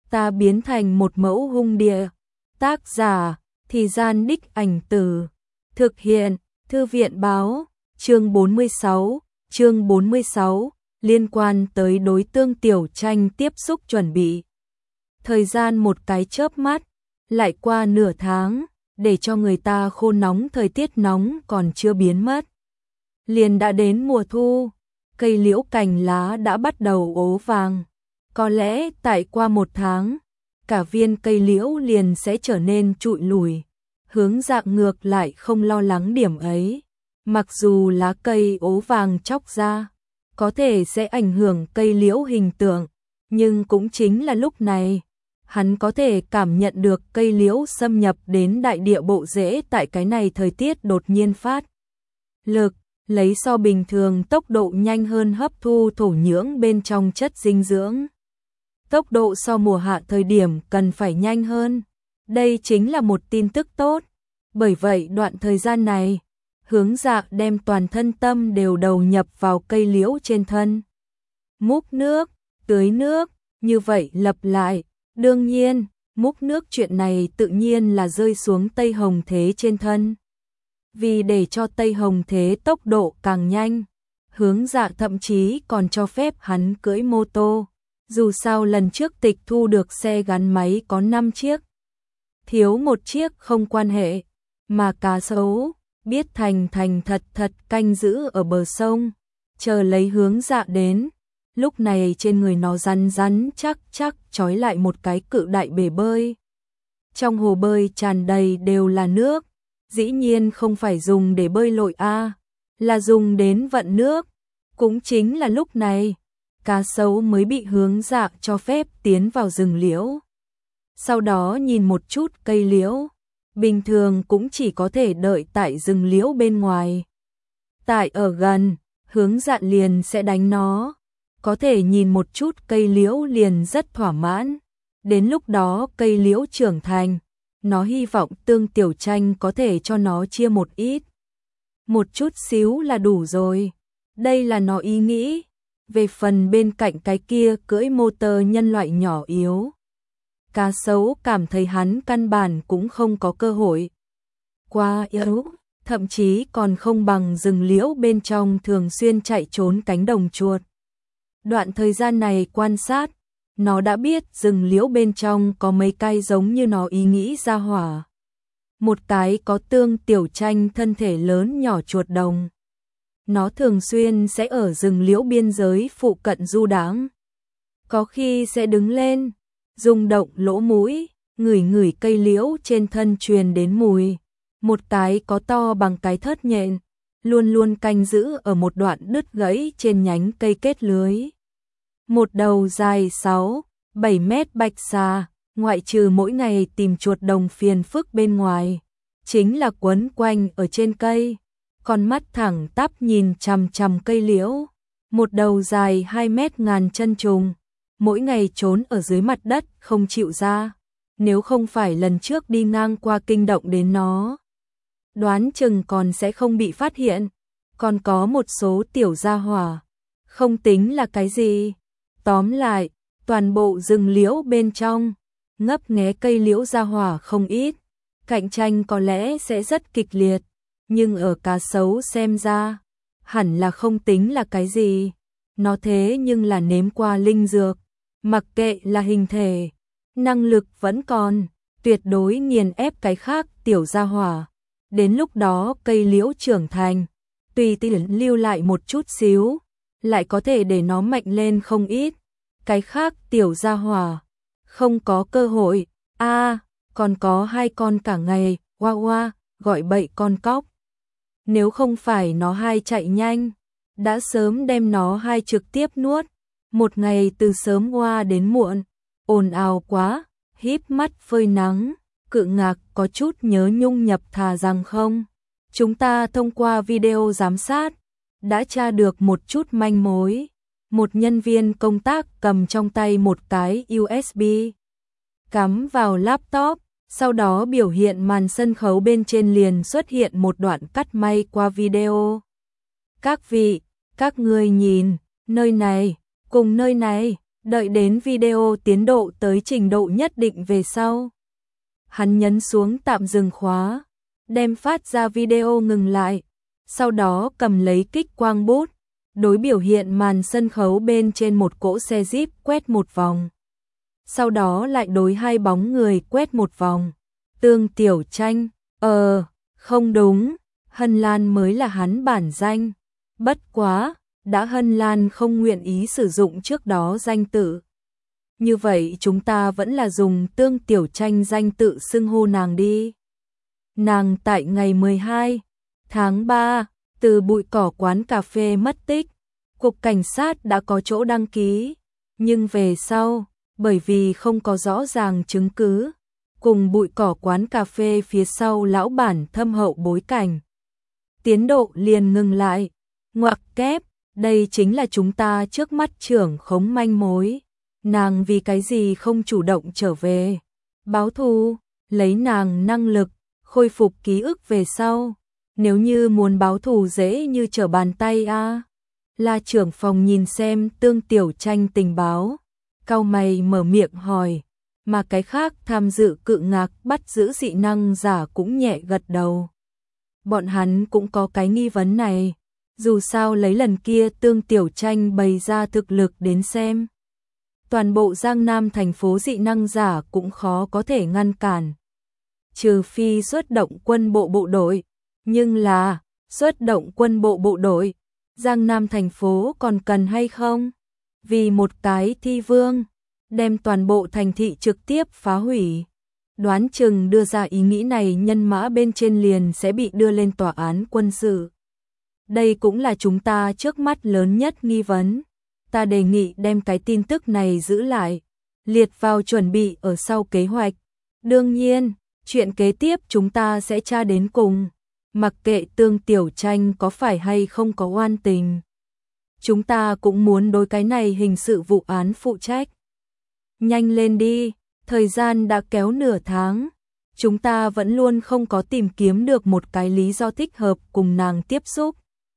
ta biến thành một mẫu hung địa. Tác giả, Thì Gian Đích Ảnh Từ. Thực hiện, Thư viện báo, chương 46, liên quan tới đối tương tiểu tranh tiếp xúc chuẩn bị. Thời gian một cái chớp mắt, lại qua nửa tháng, để cho người ta khô nóng thời tiết nóng còn chưa biến mất. Liền đã đến mùa thu, cây liễu cành lá đã bắt đầu ố vàng. Có lẽ tại qua một tháng, cả viên cây liễu liền sẽ trở nên trụi lùi. Hướng Dạ ngược lại không lo lắng điểm ấy. Mặc dù lá cây ố vàng chóc ra, có thể sẽ ảnh hưởng cây liễu hình tượng, nhưng cũng chính là lúc này, hắn có thể cảm nhận được cây liễu xâm nhập đến đại địa bộ rễ tại cái này thời tiết đột nhiên phát lực, lấy so bình thường tốc độ nhanh hơn hấp thu thổ nhưỡng bên trong chất dinh dưỡng. Tốc độ so mùa hạ thời điểm cần phải nhanh hơn. Đây chính là một tin tức tốt. Bởi vậy đoạn thời gian này, Hướng Dạ đem toàn thân tâm đều đầu nhập vào cây liễu trên thân. Múc nước, tưới nước, như vậy lặp lại. Đương nhiên, múc nước chuyện này tự nhiên là rơi xuống Tây Hồng Thế trên thân. Vì để cho Tây Hồng Thế tốc độ càng nhanh, Hướng Dạ thậm chí còn cho phép hắn cưỡi mô tô. Dù sao lần trước tịch thu được xe gắn máy có 5 chiếc. Thiếu một chiếc không quan hệ, mà cá sấu biết thành thật canh giữ ở bờ sông, chờ lấy Hướng Dạ đến. Lúc này trên người nó rắn chắc trói lại một cái cự đại bể bơi. Trong hồ bơi tràn đầy đều là nước, dĩ nhiên không phải dùng để bơi lội là dùng đến vận nước. Cũng chính là lúc này, cá sấu mới bị Hướng Dạ cho phép tiến vào rừng liễu. Sau đó nhìn một chút cây liễu, bình thường cũng chỉ có thể đợi tại rừng liễu bên ngoài. Tại ở gần, Hướng Dạ liền sẽ đánh nó. Có thể nhìn một chút cây liễu liền rất thỏa mãn. Đến lúc đó cây liễu trưởng thành, nó hy vọng tương tiểu tranh có thể cho nó chia một ít. Một chút xíu là đủ rồi. Đây là nó ý nghĩ. Về phần bên cạnh cái kia cưỡi motor nhân loại nhỏ yếu, cá sấu cảm thấy hắn căn bản cũng không có cơ hội. Quá yếu, thậm chí còn không bằng rừng liễu bên trong thường xuyên chạy trốn cánh đồng chuột. Đoạn thời gian này quan sát, nó đã biết rừng liễu bên trong có mấy cái giống như nó ý nghĩ ra hỏa. Một cái có tương tiểu tranh thân thể lớn nhỏ chuột đồng. Nó thường xuyên sẽ ở rừng liễu biên giới phụ cận du đãng. Có khi sẽ đứng lên, rung động lỗ mũi, ngửi cây liễu trên thân truyền đến mùi. Một cái có to bằng cái thớt nhện, luôn luôn canh giữ ở một đoạn đứt gãy trên nhánh cây kết lưới. Một đầu dài 6-7 mét bạch xà, ngoại trừ mỗi ngày tìm chuột đồng phiền phức bên ngoài, chính là quấn quanh ở trên cây. Con mắt thẳng tắp nhìn chằm chằm cây liễu. Một đầu dài 2 mét ngàn chân trùng, mỗi ngày trốn ở dưới mặt đất không chịu ra. Nếu không phải lần trước đi ngang qua kinh động đến nó, đoán chừng còn sẽ không bị phát hiện. Còn có một số tiểu gia hỏa, không tính là cái gì. Tóm lại, toàn bộ rừng liễu bên trong, ngấp nghé cây liễu gia hỏa không ít. Cạnh tranh có lẽ sẽ rất kịch liệt, nhưng ở cá sấu xem ra, hẳn là không tính là cái gì. Nó thế nhưng là nếm qua linh dược, mặc kệ là hình thể, năng lực vẫn còn, tuyệt đối nghiền ép cái khác tiểu gia hỏa. Đến lúc đó cây liễu trưởng thành, tùy tiện lưu lại một chút xíu, lại có thể để nó mạnh lên không ít. Cái khác tiểu gia hỏa, không có cơ hội. Còn có 2 con cả ngày, oa gọi bậy con cóc. Nếu không phải nó hai chạy nhanh, đã sớm đem nó hai trực tiếp nuốt. Một ngày từ sớm qua đến muộn, ồn ào quá, híp mắt phơi nắng, cự ngạc có chút nhớ Nhung Nhập thà rằng không. Chúng ta thông qua video giám sát, đã tra được một chút manh mối. Một nhân viên công tác cầm trong tay một cái USB, cắm vào laptop, sau đó biểu hiện màn sân khấu bên trên liền xuất hiện một đoạn cắt may qua video. Các vị, các ngươi nhìn, nơi này, cùng nơi này, Đợi đến video tiến độ tới trình độ nhất định về sau. Hắn nhấn xuống tạm dừng khóa, đem phát ra video ngừng lại, sau đó cầm lấy kích quang bút, đối biểu hiện màn sân khấu bên trên một cỗ xe Jeep quét một vòng. Sau đó lại đối hai bóng người quét một vòng. Tương Tiểu Tranh, không đúng, Hân Lan mới là hắn bản danh. Bất quá, đã Hân Lan không nguyện ý sử dụng trước đó danh tự. Như vậy chúng ta vẫn là dùng Tương Tiểu Tranh danh tự xưng hô nàng đi. Nàng tại ngày 12 tháng 3 từ bụi cỏ quán cà phê mất tích. Cục cảnh sát đã có chỗ đăng ký, nhưng về sau, bởi vì không có rõ ràng chứng cứ, cùng bụi cỏ quán cà phê phía sau lão bản thâm hậu bối cảnh. Tiến độ liền ngừng lại, ngoặc kép, đây chính là chúng ta trước mắt trưởng khống manh mối. Nàng vì cái gì không chủ động trở về, báo thù, lấy nàng năng lực, khôi phục ký ức về sau. Nếu như muốn báo thù dễ như trở bàn tay a. La trưởng phòng nhìn xem Tương Tiểu Tranh tình báo, cau mày mở miệng hỏi, mà cái khác tham dự cự ngạc bắt giữ dị năng giả cũng nhẹ gật đầu. Bọn hắn cũng có cái nghi vấn này, dù sao lấy lần kia Tương Tiểu Tranh bày ra thực lực đến xem. Toàn bộ Giang Nam thành phố dị năng giả cũng khó có thể ngăn cản. Trừ phi xuất động quân bộ bộ đội, nhưng là xuất động quân bộ bộ đội, Giang Nam thành phố còn cần hay không? Vì một cái thi vương, đem toàn bộ thành thị trực tiếp phá hủy. Đoán chừng đưa ra ý nghĩ này nhân mã bên trên liền sẽ bị đưa lên tòa án quân sự. Đây cũng là chúng ta trước mắt lớn nhất nghi vấn. Ta đề nghị đem cái tin tức này giữ lại, liệt vào chuẩn bị ở sau kế hoạch. Đương nhiên, chuyện kế tiếp chúng ta sẽ tra đến cùng. Mặc kệ Tương Tiểu Tranh có phải hay không có oan tình, chúng ta cũng muốn đối cái này hình sự vụ án phụ trách. Nhanh lên đi, thời gian đã kéo nửa tháng, chúng ta vẫn luôn không có tìm kiếm được một cái lý do thích hợp cùng nàng tiếp xúc.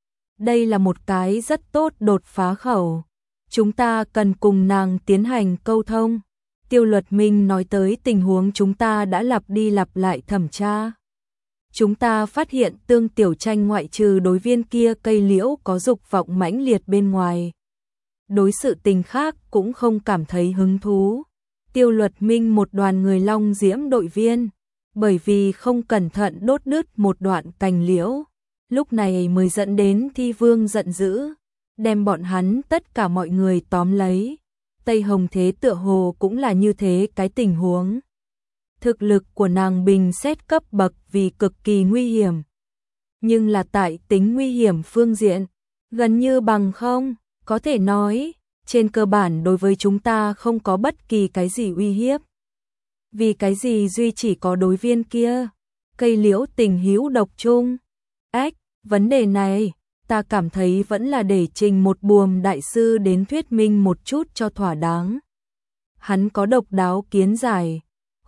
Đây là một cái rất tốt đột phá khẩu, chúng ta cần cùng nàng tiến hành câu thông. Tiêu Luật Minh nói tới tình huống chúng ta đã lặp đi lặp lại thẩm tra. Chúng ta phát hiện Tương Tiểu Tranh ngoại trừ đối viên kia cây liễu có dục vọng mãnh liệt bên ngoài, đối sự tình khác cũng không cảm thấy hứng thú. Tiêu Luật Minh một đoàn người Long Diễm đội viên, bởi vì không cẩn thận đốt đứt một đoạn cành liễu, lúc này mới dẫn đến Thi Vương giận dữ, đem bọn hắn tất cả mọi người tóm lấy. Tây Hồng Thế tựa hồ cũng là như thế cái tình huống. Thực lực của nàng bình xét cấp bậc vì cực kỳ nguy hiểm. Nhưng là tại tính nguy hiểm phương diện, gần như bằng không, có thể nói, trên cơ bản đối với chúng ta không có bất kỳ cái gì uy hiếp. Vì cái gì duy chỉ có đối viên kia, cây liễu tình hữu độc chung. Vấn đề này, ta cảm thấy vẫn là để trình một buồm đại sư đến thuyết minh một chút cho thỏa đáng. Hắn có độc đáo kiến giải,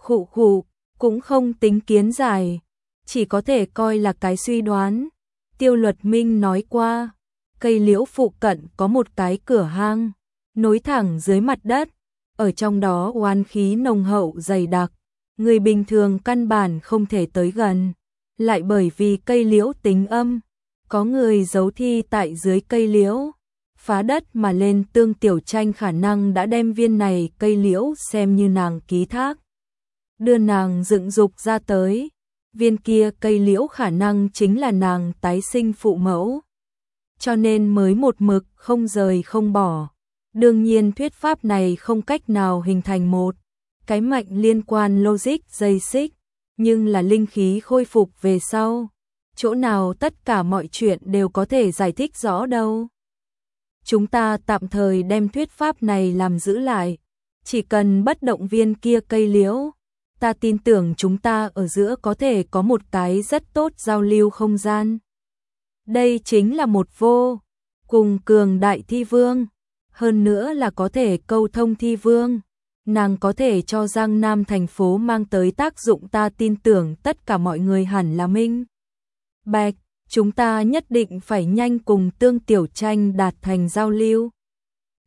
cũng không tính kiến giải, chỉ có thể coi là cái suy đoán. Tiêu Luật Minh nói qua, cây liễu phụ cận có một cái cửa hang, nối thẳng dưới mặt đất, ở trong đó oán khí nồng hậu dày đặc, người bình thường căn bản không thể tới gần, lại bởi vì cây liễu tính âm, có người giấu thi tại dưới cây liễu, phá đất mà lên. Tương Tiểu Tranh khả năng đã đem viên này cây liễu xem như nàng ký thác, đưa nàng dựng dục ra tới. Viên kia cây liễu khả năng chính là nàng tái sinh phụ mẫu, cho nên mới một mực không rời không bỏ. Đương nhiên thuyết pháp này không cách nào hình thành một cái mạch liên quan logic dây xích, nhưng là linh khí khôi phục về sau, chỗ nào tất cả mọi chuyện đều có thể giải thích rõ đâu. Chúng ta tạm thời đem thuyết pháp này làm giữ lại, chỉ cần bất động viên kia cây liễu, ta tin tưởng chúng ta ở giữa có thể có một cái rất tốt giao lưu không gian. Đây chính là một vô cùng cường đại thi vương, hơn nữa là có thể câu thông thi vương. Nàng có thể cho Giang Nam thành phố mang tới tác dụng, ta tin tưởng tất cả mọi người hẳn là minh bạch. Chúng ta nhất định phải nhanh cùng Tương Tiểu Tranh đạt thành giao lưu.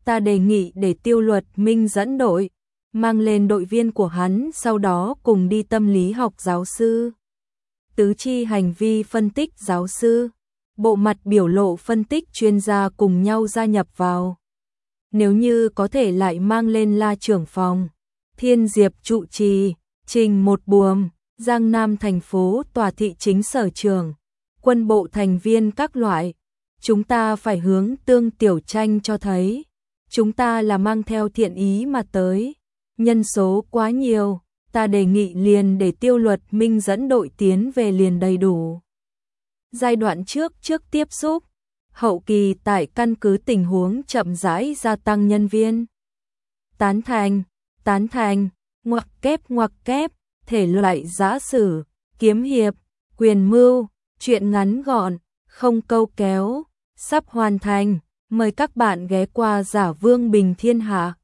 Ta đề nghị để Tiêu Luật Minh dẫn đội, mang lên đội viên của hắn, sau đó cùng đi tâm lý học giáo sư. Tứ chi hành vi phân tích giáo sư, bộ mặt biểu lộ phân tích chuyên gia cùng nhau gia nhập vào. Nếu như có thể lại mang lên La trưởng phòng, Thiên Diệp trụ trì, Trình một buồm, Giang Nam thành phố tòa thị chính sở trường, quân bộ thành viên các loại. Chúng ta phải hướng Tương Tiểu Tranh cho thấy, chúng ta là mang theo thiện ý mà tới. Nhân số quá nhiều, ta đề nghị liền để Tiêu Luật Minh dẫn đội tiến về liền đầy đủ. Giai đoạn trước tiếp xúc, hậu kỳ tại căn cứ tình huống chậm rãi gia tăng nhân viên. Tán thành, ngoặc kép, thể loại giã sử, kiếm hiệp, quyền mưu, truyện ngắn gọn, không câu kéo, sắp hoàn thành, mời các bạn ghé qua Giả Vương Bình Thiên Hạ.